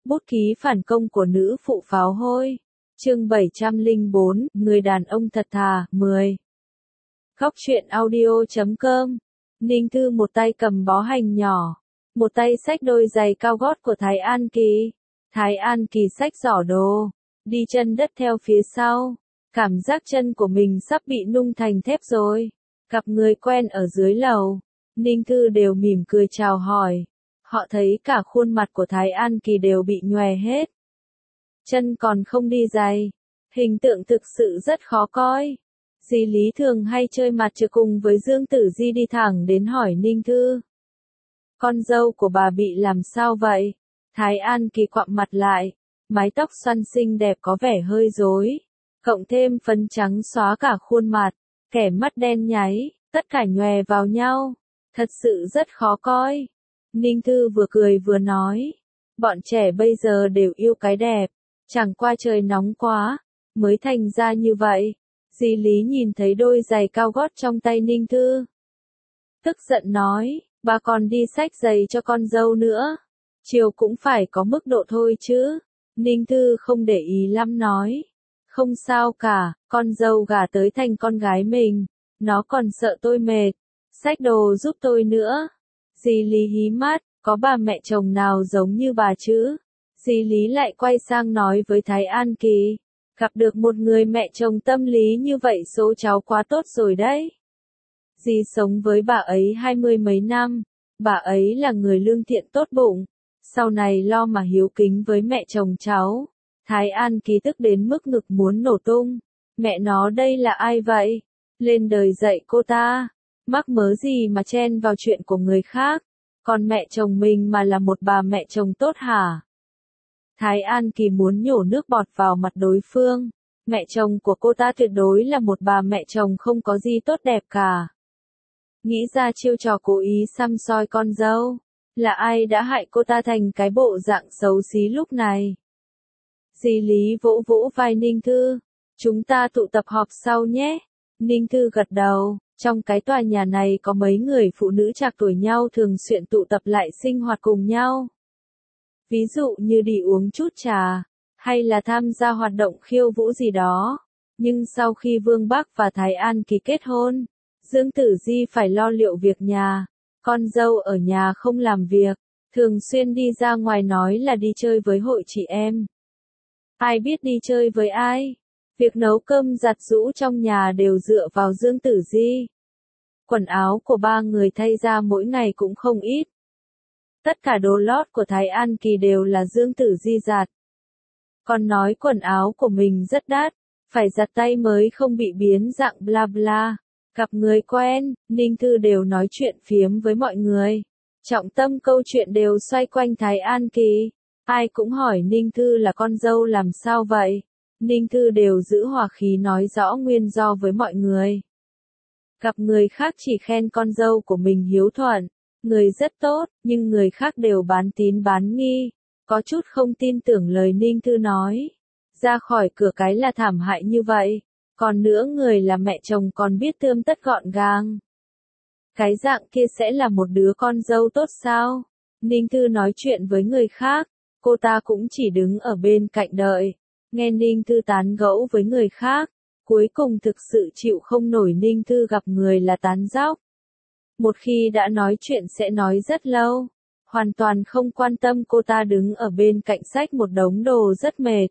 Bút ký phản công của nữ phụ pháo hôi. Chương 704, người đàn ông thật thà, 10. Góc truyện audio.com. Ninh Thư một tay cầm bó hành nhỏ, một tay xách đôi giày cao gót của Thái An Kỳ. Thái An Kỳ xách giỏ đồ, đi chân đất theo phía sau. Cảm giác chân của mình sắp bị nung thành thép rồi. Gặp người quen ở dưới lầu, Ninh Thư đều mỉm cười chào hỏi. Họ thấy cả khuôn mặt của Thái An Kỳ đều bị nhòe hết. Chân còn không đi giày. Hình tượng thực sự rất khó coi. Dì Lý thường hay chơi mặt trừ cùng với Dương Tử Di đi thẳng đến hỏi Ninh Thư. Con dâu của bà bị làm sao vậy? Thái An Kỳ quặm mặt lại. Mái tóc xoăn xinh đẹp có vẻ hơi rối. Cộng thêm phấn trắng xóa cả khuôn mặt. Kẻ mắt đen nháy, tất cả nhòe vào nhau. Thật sự rất khó coi. Ninh Thư vừa cười vừa nói. Bọn trẻ bây giờ đều yêu cái đẹp. Chẳng qua trời nóng quá, mới thành ra như vậy. Dì Lý nhìn thấy đôi giày cao gót trong tay Ninh Thư. Tức giận nói, bà còn đi xách giày cho con dâu nữa. Chiều cũng phải có mức độ thôi chứ. Ninh Thư không để ý lắm nói. Không sao cả, con dâu gả tới thành con gái mình. Nó còn sợ tôi mệt. Xách đồ giúp tôi nữa. Dì Lý hí mắt, có bà mẹ chồng nào giống như bà chứ? Dì Lý lại quay sang nói với Thái An Kỳ. Gặp được một người mẹ chồng tâm lý như vậy số cháu quá tốt rồi đấy. Dì sống với bà ấy 20 mấy năm. Bà ấy là người lương thiện tốt bụng. Sau này lo mà hiếu kính với mẹ chồng cháu. Thái An Kỳ tức đến mức ngực muốn nổ tung. Mẹ nó đây là ai vậy? Lên đời dạy cô ta. Mắc mớ gì mà chen vào chuyện của người khác. Còn mẹ chồng mình mà là một bà mẹ chồng tốt hả? Thái An Kỳ muốn nhổ nước bọt vào mặt đối phương. Mẹ chồng của cô ta tuyệt đối là một bà mẹ chồng không có gì tốt đẹp cả. Nghĩ ra chiêu trò cố ý săm soi con dâu. Là ai đã hại cô ta thành cái bộ dạng xấu xí lúc này? Dì Lý vỗ vỗ vai Ninh Thư. Chúng ta tụ tập họp sau nhé. Ninh Thư gật đầu. Trong cái tòa nhà này có mấy người phụ nữ trạc tuổi nhau thường xuyên tụ tập lại sinh hoạt cùng nhau. Ví dụ như đi uống chút trà, hay là tham gia hoạt động khiêu vũ gì đó. Nhưng sau khi Vương Bắc và Thái An Kỳ kết hôn, Dương Tử Di phải lo liệu việc nhà. Con dâu ở nhà không làm việc, thường xuyên đi ra ngoài nói là đi chơi với hội chị em. Ai biết đi chơi với ai? Việc nấu cơm giặt giũ trong nhà đều dựa vào Dương Tử Di. Quần áo của ba người thay ra mỗi ngày cũng không ít. Tất cả đồ lót của Thái An Kỳ đều là Dương Tử Di giặt. Còn nói quần áo của mình rất đắt, phải giặt tay mới không bị biến dạng bla bla. Gặp người quen, Ninh Thư đều nói chuyện phiếm với mọi người. Trọng tâm câu chuyện đều xoay quanh Thái An Kỳ. Ai cũng hỏi Ninh Thư là con dâu làm sao vậy? Ninh Thư đều giữ hòa khí nói rõ nguyên do với mọi người. Gặp người khác chỉ khen con dâu của mình hiếu thuận, người rất tốt, nhưng người khác đều bán tín bán nghi, có chút không tin tưởng lời Ninh Thư nói. Ra khỏi cửa cái là thảm hại như vậy, còn nữa người là mẹ chồng còn biết tươm tất gọn gàng. Cái dạng kia sẽ là một đứa con dâu tốt sao? Ninh Thư nói chuyện với người khác, cô ta cũng chỉ đứng ở bên cạnh đợi, nghe Ninh Thư tán gẫu với người khác. Cuối cùng thực sự chịu không nổi Ninh Thư gặp người là tán dóc. Một khi đã nói chuyện sẽ nói rất lâu. Hoàn toàn không quan tâm cô ta đứng ở bên cạnh xách một đống đồ rất mệt.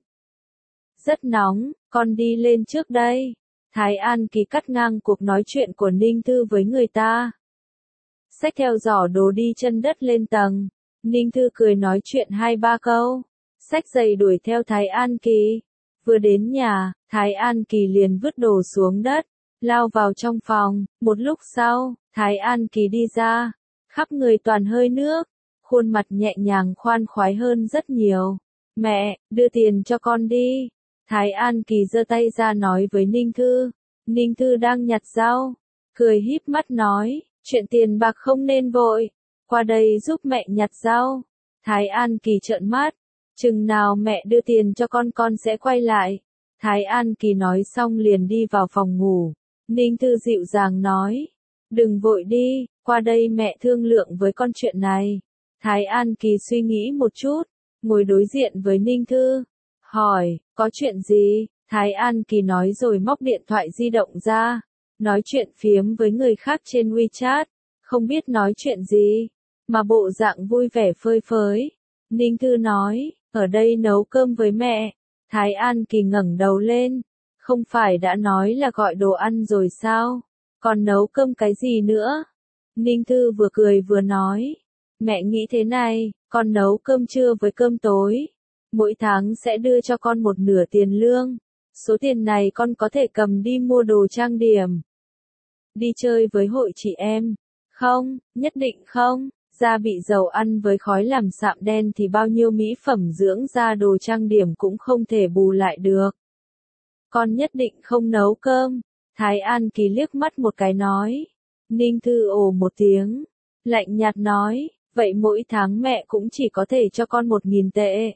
Rất nóng, con đi lên trước đây. Thái An Kỳ cắt ngang cuộc nói chuyện của Ninh Thư với người ta. Xách theo giỏ đồ đi chân đất lên tầng. Ninh Thư cười nói chuyện 2-3 câu. Xách giày đuổi theo Thái An Kỳ. Vừa đến nhà, Thái An Kỳ liền vứt đồ xuống đất, lao vào trong phòng. Một lúc sau, Thái An Kỳ đi ra, khắp người toàn hơi nước, khuôn mặt nhẹ nhàng khoan khoái hơn rất nhiều. Mẹ, đưa tiền cho con đi. Thái An Kỳ giơ tay ra nói với Ninh Thư. Ninh Thư đang nhặt rau, cười híp mắt nói, chuyện tiền bạc không nên vội, qua đây giúp mẹ nhặt rau. Thái An Kỳ trợn mắt. Chừng nào mẹ đưa tiền cho con sẽ quay lại. Thái An Kỳ nói xong liền đi vào phòng ngủ. Ninh Thư dịu dàng nói. Đừng vội đi, qua đây mẹ thương lượng với con chuyện này. Thái An Kỳ suy nghĩ một chút. ngồi đối diện với Ninh Thư. Hỏi, có chuyện gì? Thái An Kỳ nói rồi móc điện thoại di động ra. Nói chuyện phiếm với người khác trên WeChat. Không biết nói chuyện gì. Mà bộ dạng vui vẻ phơi phới. Ninh Thư nói, ở đây nấu cơm với mẹ. Thái An Kỳ ngẩng đầu lên. Không phải đã nói là gọi đồ ăn rồi sao? Còn nấu cơm cái gì nữa? Ninh Thư vừa cười vừa nói. Mẹ nghĩ thế này, con nấu cơm trưa với cơm tối. Mỗi tháng sẽ đưa cho con một nửa tiền lương. Số tiền này con có thể cầm đi mua đồ trang điểm. Đi chơi với hội chị em. Không, nhất định không. Da bị dầu ăn với khói làm sạm đen thì bao nhiêu mỹ phẩm dưỡng da đồ trang điểm cũng không thể bù lại được. Con nhất định không nấu cơm. Thái An Kỳ liếc mắt một cái nói. Ninh Thư ồ một tiếng. Lạnh nhạt nói, vậy mỗi tháng mẹ cũng chỉ có thể cho con 1.000 tệ.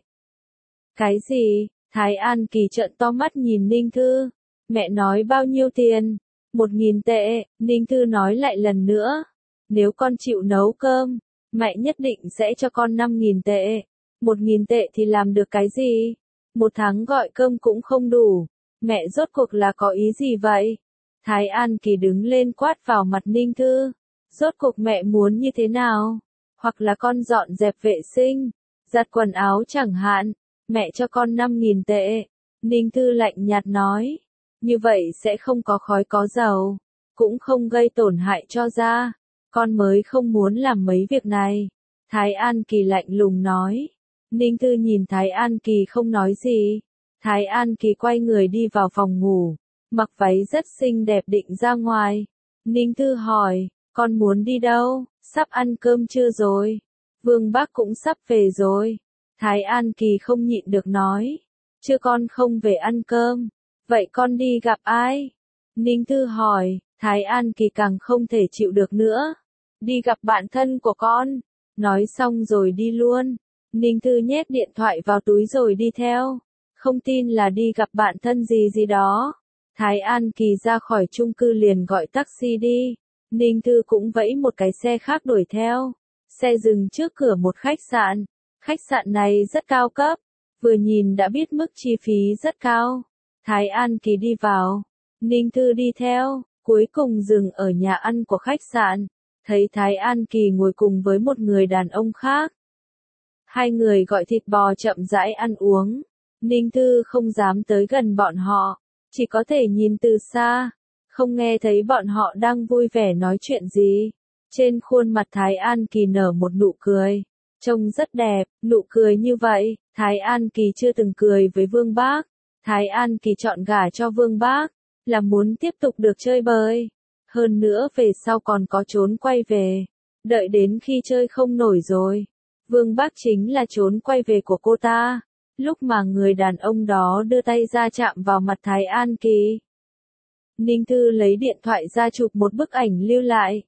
Cái gì? Thái An Kỳ trợn to mắt nhìn Ninh Thư. Mẹ nói bao nhiêu tiền? 1.000 tệ, Ninh Thư nói lại lần nữa. Nếu con chịu nấu cơm, mẹ nhất định sẽ cho con 5.000 tệ. 1.000 tệ thì làm được cái gì? Một tháng gọi cơm cũng không đủ. Mẹ rốt cuộc là có ý gì vậy? Thái An Kỳ đứng lên quát vào mặt Ninh Thư. Rốt cuộc mẹ muốn như thế nào? Hoặc là con dọn dẹp vệ sinh, giặt quần áo chẳng hạn. Mẹ cho con 5.000 tệ. Ninh Thư lạnh nhạt nói. Như vậy sẽ không có khói có dầu. Cũng không gây tổn hại cho da. Con mới không muốn làm mấy việc này. Thái An Kỳ lạnh lùng nói. Ninh Thư nhìn Thái An Kỳ không nói gì. Thái An Kỳ quay người đi vào phòng ngủ. Mặc váy rất xinh đẹp định ra ngoài. Ninh Thư hỏi, con muốn đi đâu? Sắp ăn cơm chưa rồi? Vương Bác cũng sắp về rồi. Thái An Kỳ không nhịn được nói. Chưa, con không về ăn cơm. Vậy con đi gặp ai? Ninh Thư hỏi. Thái An Kỳ càng không thể chịu được nữa. Đi gặp bạn thân của con. Nói xong rồi đi luôn. Ninh Thư nhét điện thoại vào túi rồi đi theo. Không tin là đi gặp bạn thân gì gì đó. Thái An Kỳ ra khỏi chung cư liền gọi taxi đi. Ninh Thư cũng vẫy một cái xe khác đuổi theo. Xe dừng trước cửa một khách sạn. Khách sạn này rất cao cấp. Vừa nhìn đã biết mức chi phí rất cao. Thái An Kỳ đi vào. Ninh Thư đi theo. Cuối cùng dừng ở nhà ăn của khách sạn. Thấy Thái An Kỳ ngồi cùng với một người đàn ông khác. Hai người gọi thịt bò chậm rãi ăn uống. Ninh Thư không dám tới gần bọn họ. Chỉ có thể nhìn từ xa. Không nghe thấy bọn họ đang vui vẻ nói chuyện gì. Trên khuôn mặt Thái An Kỳ nở một nụ cười. Trông rất đẹp, nụ cười như vậy, Thái An Kỳ chưa từng cười với Vương Bác. Thái An Kỳ chọn gả cho Vương Bác, là muốn tiếp tục được chơi bời. Hơn nữa về sau còn có trốn quay về. Đợi đến khi chơi không nổi rồi. Vương Bác chính là trốn quay về của cô ta. Lúc mà người đàn ông đó đưa tay ra chạm vào mặt Thái An Kỳ. Ninh Thư lấy điện thoại ra chụp một bức ảnh lưu lại.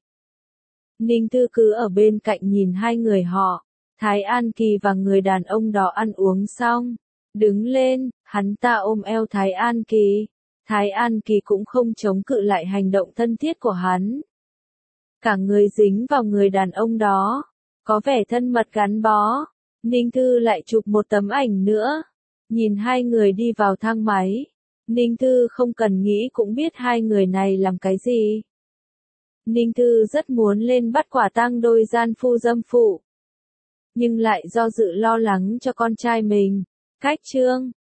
Ninh Thư cứ ở bên cạnh nhìn hai người họ. Thái An Kỳ và người đàn ông đó ăn uống xong. Đứng lên, hắn ta ôm eo Thái An Kỳ. Thái An Kỳ cũng không chống cự lại hành động thân thiết của hắn. Cả người dính vào người đàn ông đó. Có vẻ thân mật gắn bó. Ninh Thư lại chụp một tấm ảnh nữa. Nhìn hai người đi vào thang máy. Ninh Thư không cần nghĩ cũng biết hai người này làm cái gì. Ninh Thư rất muốn lên bắt quả tang đôi gian phu dâm phụ. Nhưng lại do dự lo lắng cho con trai mình. Cách chương